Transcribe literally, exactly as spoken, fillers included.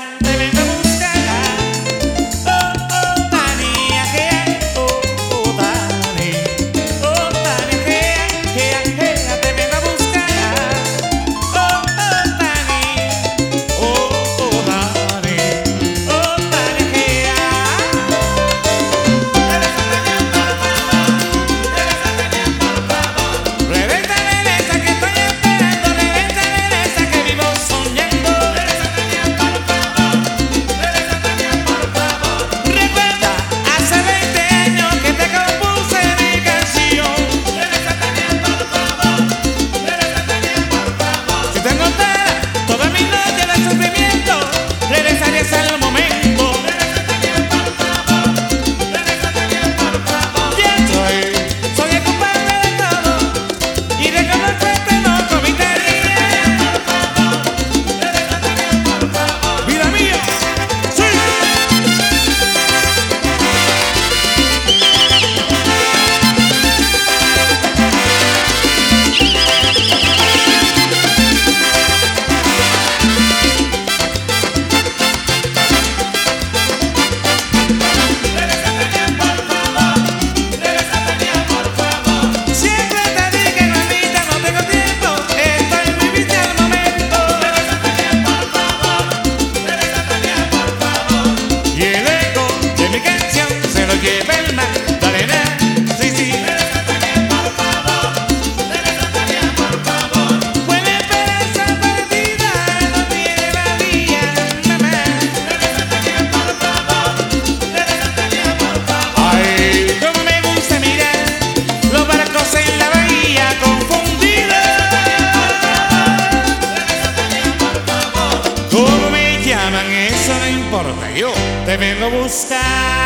te vengo a buscar. Oh, oh, Tania, que oh, oh, Tania, oh, Tania, que que te vengo a buscar. Oh, oh, Tania, oh, oh, Tania, oh, Tania, que regresa, regresa, que estoy esperando, regresa, regresa, que vivo soñando. Recuerda, hace veinte años que te compuse mi canción. Si te contara toda mi noche de sufrimiento, regresarías al momento. Ya soy, soy el culpable de todo y reconocerte no comitaría. Vida mía, sí. Siempre te dije, mamita, no tengo tiempo, estoy muy viciado al momento. Y el eco de mi canción se lo lleva el mar. Dale, na, sí, sí. Fue la esperanza perdida, no tiene valía, mamá. Ay, cómo me gusta mirar los barcos en la bahía confundida. ¿Cómo me llaman? Eso no importa, yo te vengo a buscar.